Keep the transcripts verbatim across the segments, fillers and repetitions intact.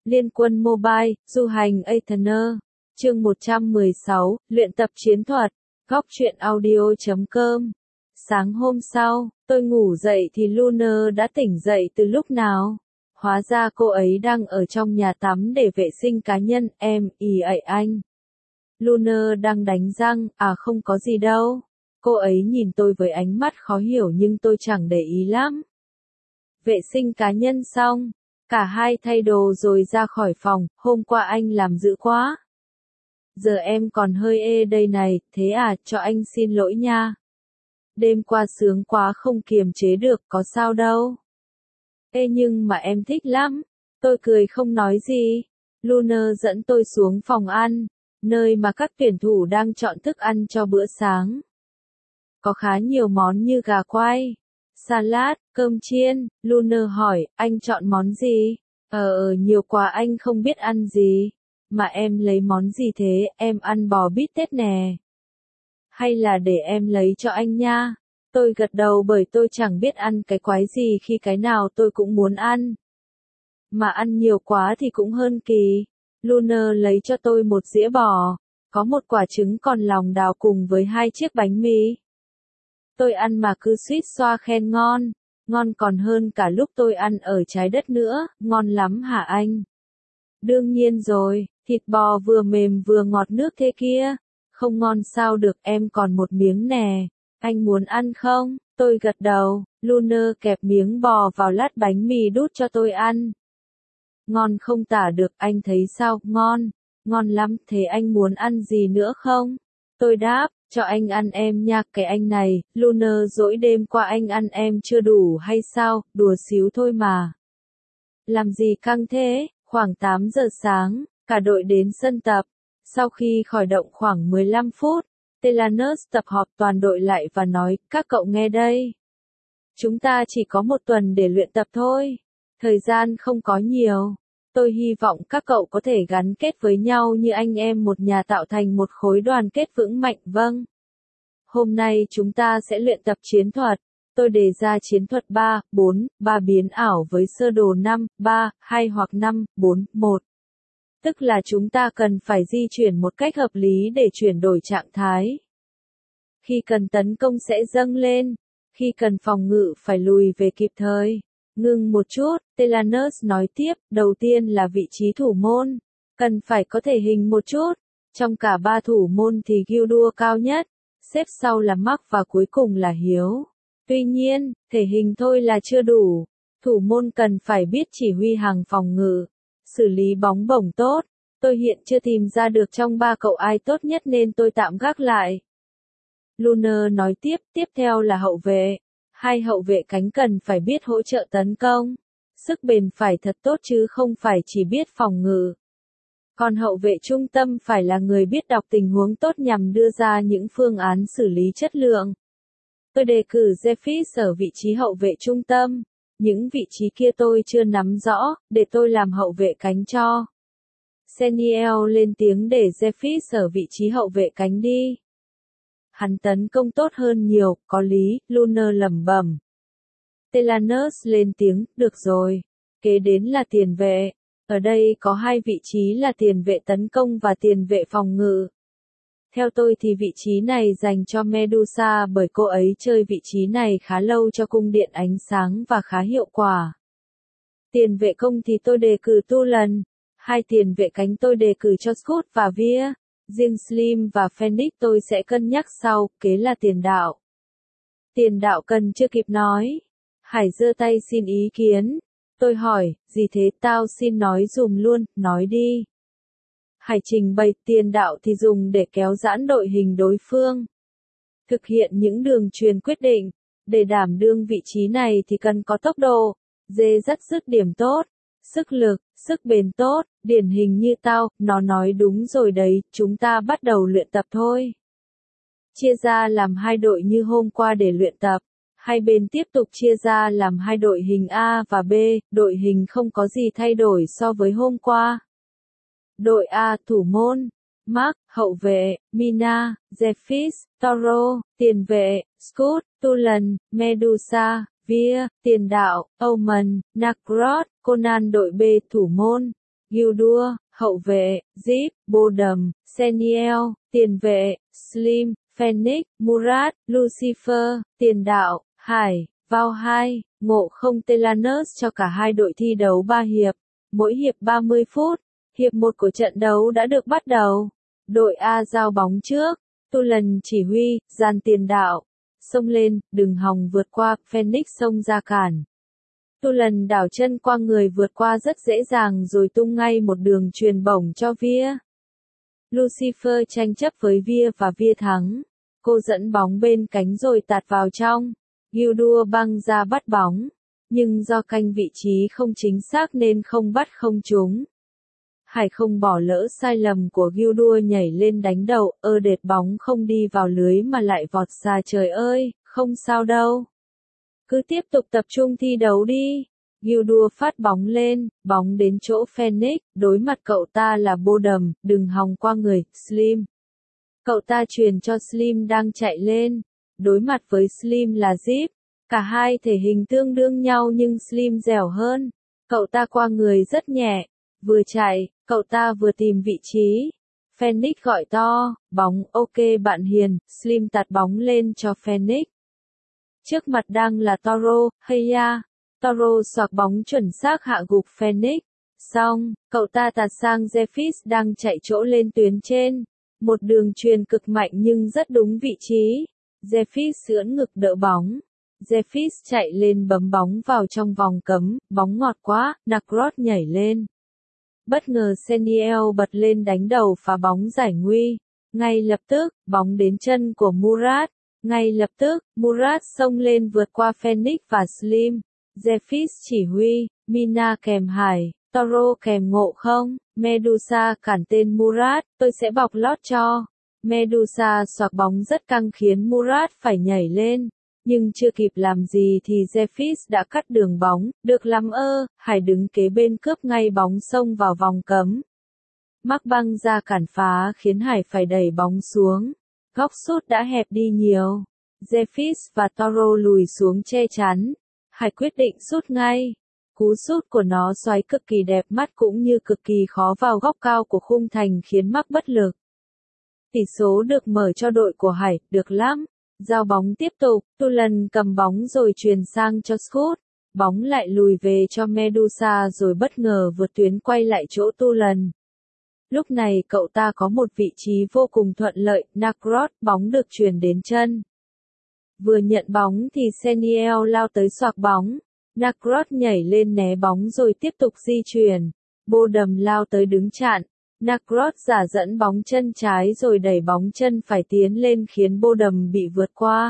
Liên quân Mobile, du hành Aetherner. Chương một trăm mười sáu, luyện tập chiến thuật. Góc truyện audio chấm com. Sáng hôm sau, tôi ngủ dậy thì Lunar đã tỉnh dậy từ lúc nào? Hóa ra cô ấy đang ở trong nhà tắm để vệ sinh cá nhân, em, ý ấy anh. Lunar đang đánh răng, à không có gì đâu. Cô ấy nhìn tôi với ánh mắt khó hiểu nhưng tôi chẳng để ý lắm. Vệ sinh cá nhân xong, cả hai thay đồ rồi ra khỏi phòng, hôm qua anh làm dữ quá. Giờ em còn hơi ê đây này, thế à, cho anh xin lỗi nha. Đêm qua sướng quá không kiềm chế được, có sao đâu. Ê nhưng mà em thích lắm. Tôi cười không nói gì. Lunar dẫn tôi xuống phòng ăn, nơi mà các tuyển thủ đang chọn thức ăn cho bữa sáng. Có khá nhiều món như gà quay, salad, cơm chiên. Lunar hỏi, anh chọn món gì? Ờ, nhiều quá anh không biết ăn gì. Mà em lấy món gì thế, em ăn bò bít tết nè. Hay là để em lấy cho anh nha. Tôi gật đầu bởi tôi chẳng biết ăn cái quái gì khi cái nào tôi cũng muốn ăn. Mà ăn nhiều quá thì cũng hơn kỳ. Lunar lấy cho tôi một dĩa bò, có một quả trứng còn lòng đào cùng với hai chiếc bánh mì. Tôi ăn mà cứ suýt xoa khen ngon, ngon còn hơn cả lúc tôi ăn ở trái đất nữa, ngon lắm hả anh? Đương nhiên rồi, thịt bò vừa mềm vừa ngọt nước thế kia. Không ngon sao được, em còn một miếng nè. Anh muốn ăn không? Tôi gật đầu. Lunar kẹp miếng bò vào lát bánh mì đút cho tôi ăn. Ngon không tả được, anh thấy sao? Ngon, ngon lắm, thế anh muốn ăn gì nữa không? Tôi đáp, cho anh ăn em nha, cái anh này. Lunar dỗi đêm qua anh ăn em chưa đủ hay sao? Đùa xíu thôi mà. Làm gì căng thế? Khoảng tám giờ sáng, cả đội đến sân tập. Sau khi khởi động khoảng mười lăm phút, Telanus tập họp toàn đội lại và nói, các cậu nghe đây. Chúng ta chỉ có một tuần để luyện tập thôi. Thời gian không có nhiều. Tôi hy vọng các cậu có thể gắn kết với nhau như anh em một nhà tạo thành một khối đoàn kết vững mạnh. Vâng. Hôm nay chúng ta sẽ luyện tập chiến thuật. Tôi đề ra chiến thuật ba, bốn, ba biến ảo với sơ đồ năm, ba, hai hoặc năm, bốn, một. Tức là chúng ta cần phải di chuyển một cách hợp lý để chuyển đổi trạng thái. Khi cần tấn công sẽ dâng lên, khi cần phòng ngự phải lùi về kịp thời. Ngừng một chút, Telanus nói tiếp, đầu tiên là vị trí thủ môn. Cần phải có thể hình một chút. Trong cả ba thủ môn thì Gildur cao nhất, xếp sau là Mark và cuối cùng là Hiếu. Tuy nhiên, thể hình thôi là chưa đủ. Thủ môn cần phải biết chỉ huy hàng phòng ngự, xử lý bóng bổng tốt. Tôi hiện chưa tìm ra được trong ba cậu ai tốt nhất nên tôi tạm gác lại. Lunar nói tiếp, tiếp theo là hậu vệ. Hai hậu vệ cánh cần phải biết hỗ trợ tấn công. Sức bền phải thật tốt chứ không phải chỉ biết phòng ngự. Còn hậu vệ trung tâm phải là người biết đọc tình huống tốt nhằm đưa ra những phương án xử lý chất lượng. Tôi đề cử Jeffis ở vị trí hậu vệ trung tâm. Những vị trí kia tôi chưa nắm rõ, để tôi làm hậu vệ cánh cho. Seniel lên tiếng để Jeffis ở vị trí hậu vệ cánh đi. Hắn tấn công tốt hơn nhiều, có lý, Lunar lẩm bẩm. Telanus lên tiếng, được rồi. Kế đến là tiền vệ. Ở đây có hai vị trí là tiền vệ tấn công và tiền vệ phòng ngự. Theo tôi thì vị trí này dành cho Medusa bởi cô ấy chơi vị trí này khá lâu cho cung điện ánh sáng và khá hiệu quả. Tiền vệ công thì tôi đề cử Tulan. Hai tiền vệ cánh tôi đề cử cho Scott và Veer. Riêng Slim và Phoenix tôi sẽ cân nhắc sau, kế là tiền đạo. Tiền đạo cần chưa kịp nói. Hải giơ tay xin ý kiến. Tôi hỏi, gì thế, tao xin nói dùm luôn, nói đi. Hải trình bày, tiền đạo thì dùng để kéo giãn đội hình đối phương. Thực hiện những đường truyền quyết định. Để đảm đương vị trí này thì cần có tốc độ, dê dắt dứt điểm tốt, sức lực, sức bền tốt, điển hình như tao, nó nói đúng rồi đấy, chúng ta bắt đầu luyện tập thôi. Chia ra làm hai đội như hôm qua để luyện tập. Hai bên tiếp tục chia ra làm hai đội hình A và B, đội hình không có gì thay đổi so với hôm qua. Đội A, thủ môn, Mark, hậu vệ, Mina, Jeffis, Toro, tiền vệ, Scott, Tulan, Medusa, Veer, tiền đạo, Omen, Nakrod, Conan. Đội B, thủ môn, Gildur, hậu vệ, Zip, Bodum, Seniel, tiền vệ, Slim, Phoenix, Murat, Lucifer, tiền đạo, Hải, vào hai, Ngộ Không Telanus cho cả hai đội thi đấu ba hiệp, mỗi hiệp ba mươi phút. Hiệp một của trận đấu đã được bắt đầu. Đội A giao bóng trước, Tulan chỉ huy, dàn tiền đạo, xông lên, đừng hòng vượt qua, Phoenix xông ra cản. Tulan đảo chân qua người vượt qua rất dễ dàng rồi tung ngay một đường chuyền bổng cho Via. Lucifer tranh chấp với Via và Via thắng. Cô dẫn bóng bên cánh rồi tạt vào trong. Gildur băng ra bắt bóng, nhưng do canh vị trí không chính xác nên không bắt không trúng. Hải không bỏ lỡ sai lầm của Gildur nhảy lên đánh đầu, ơ đệt bóng không đi vào lưới mà lại vọt xa, trời ơi, không sao đâu. Cứ tiếp tục tập trung thi đấu đi. Gildur phát bóng lên, bóng đến chỗ Phoenix, đối mặt cậu ta là Bodum, đừng hòng qua người, Slim. Cậu ta truyền cho Slim đang chạy lên, đối mặt với Slim là Zip. Cả hai thể hình tương đương nhau nhưng Slim dẻo hơn. Cậu ta qua người rất nhẹ, vừa chạy, cậu ta vừa tìm vị trí. Phoenix gọi to, bóng, ok bạn hiền, Slim tạt bóng lên cho Phoenix. Trước mặt đang là Toro, Heya. Toro xoạc bóng chuẩn xác hạ gục Phoenix. Xong, cậu ta tạt sang Zephys đang chạy chỗ lên tuyến trên. Một đường truyền cực mạnh nhưng rất đúng vị trí. Zephys ưỡn ngực đỡ bóng. Zephys chạy lên bấm bóng vào trong vòng cấm, bóng ngọt quá, Nakrod nhảy lên. Bất ngờ Seniel bật lên đánh đầu phá bóng giải nguy. Ngay lập tức, bóng đến chân của Murat. Ngay lập tức, Murat xông lên vượt qua Phoenix và Slim. Zephys chỉ huy, Mina kèm Hải, Toro kèm Ngộ Không, Medusa cản tên Murat, tôi sẽ bọc lót cho. Medusa xoạc bóng rất căng khiến Murat phải nhảy lên. Nhưng chưa kịp làm gì thì Zephys đã cắt đường bóng, được lắm ơ, Hải đứng kế bên cướp ngay bóng xông vào vòng cấm. Mắc băng ra cản phá khiến Hải phải đẩy bóng xuống. Góc sút đã hẹp đi nhiều. Zephys và Toro lùi xuống che chắn. Hải quyết định sút ngay. Cú sút của nó xoáy cực kỳ đẹp mắt cũng như cực kỳ khó vào góc cao của khung thành khiến mắc bất lực. Tỷ số được mở cho đội của Hải, được lắm. Giao bóng tiếp tục, Tulan cầm bóng rồi truyền sang cho Scott. Bóng lại lùi về cho Medusa rồi bất ngờ vượt tuyến quay lại chỗ Tulan. Lúc này cậu ta có một vị trí vô cùng thuận lợi, Nakrod, bóng được truyền đến chân. Vừa nhận bóng thì Seniel lao tới xoạc bóng. Nakrod nhảy lên né bóng rồi tiếp tục di chuyển. Bodum lao tới đứng chặn. Nakrod giả dẫn bóng chân trái rồi đẩy bóng chân phải tiến lên khiến Bodum bị vượt qua.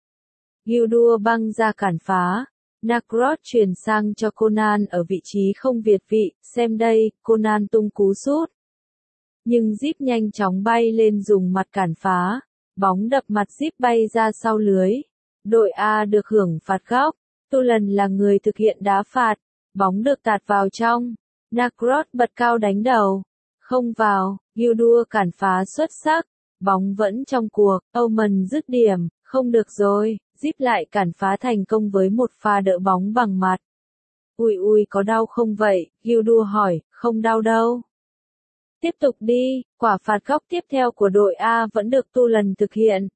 Gildur băng ra cản phá. Nakrod chuyển sang cho Conan ở vị trí không việt vị, xem đây, Conan tung cú sút. Nhưng Zip nhanh chóng bay lên dùng mặt cản phá. Bóng đập mặt Zip bay ra sau lưới. Đội A được hưởng phạt góc. Tulan là người thực hiện đá phạt. Bóng được tạt vào trong. Nakrod bật cao đánh đầu. Không vào, Gildur cản phá xuất sắc. Bóng vẫn trong cuộc, Omen dứt điểm, không được rồi. Zip lại cản phá thành công với một pha đỡ bóng bằng mặt. Ui ui có đau không vậy? Gildur hỏi, không đau đâu. Tiếp tục đi, quả phạt góc tiếp theo của đội A vẫn được Tulan thực hiện.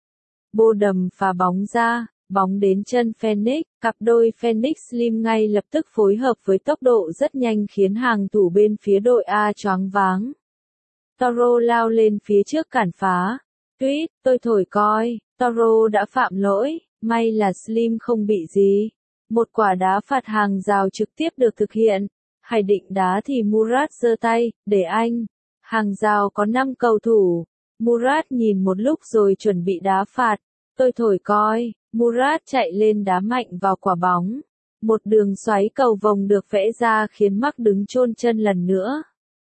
Bodum phá bóng ra, bóng đến chân Phoenix, cặp đôi Phoenix Slim ngay lập tức phối hợp với tốc độ rất nhanh khiến hàng thủ bên phía đội A choáng váng. Toro lao lên phía trước cản phá. Tuyết, tôi thổi coi, Toro đã phạm lỗi, may là Slim không bị gì. Một quả đá phạt hàng rào trực tiếp được thực hiện. Hải định đá thì Murat giơ tay, để anh. Hàng rào có năm cầu thủ. Murat nhìn một lúc rồi chuẩn bị đá phạt. Tôi thổi coi, Murat chạy lên đá mạnh vào quả bóng. Một đường xoáy cầu vồng được vẽ ra khiến Mark đứng chôn chân lần nữa.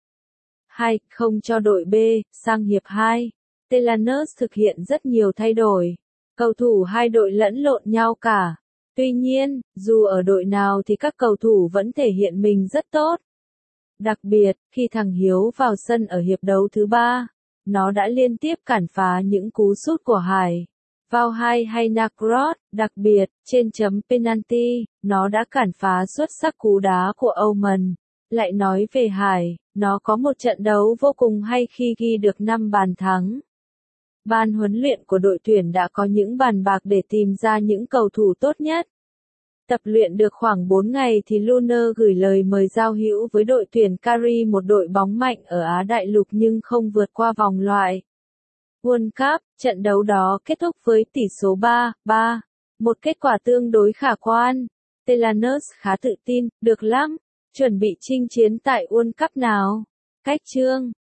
hai không cho đội B, sang hiệp hai. Telanus thực hiện rất nhiều thay đổi. Cầu thủ hai đội lẫn lộn nhau cả. Tuy nhiên, dù ở đội nào thì các cầu thủ vẫn thể hiện mình rất tốt. Đặc biệt, khi thằng Hiếu vào sân ở hiệp đấu thứ ba, nó đã liên tiếp cản phá những cú sút của Hải. Vào hai hay Nakrod, đặc biệt, trên chấm penalty, nó đã cản phá xuất sắc cú đá của Omen. Lại nói về Hải, nó có một trận đấu vô cùng hay khi ghi được năm bàn thắng. Ban huấn luyện của đội tuyển đã có những bàn bạc để tìm ra những cầu thủ tốt nhất. Tập luyện được khoảng bốn ngày thì Lunar gửi lời mời giao hữu với đội tuyển Cari, một đội bóng mạnh ở Á Đại Lục nhưng không vượt qua vòng loại World Cup. Trận đấu đó kết thúc với tỷ số ba ba, một kết quả tương đối khả quan. Telanus khá tự tin, được lắm, chuẩn bị chinh chiến tại World Cup nào. Cách chương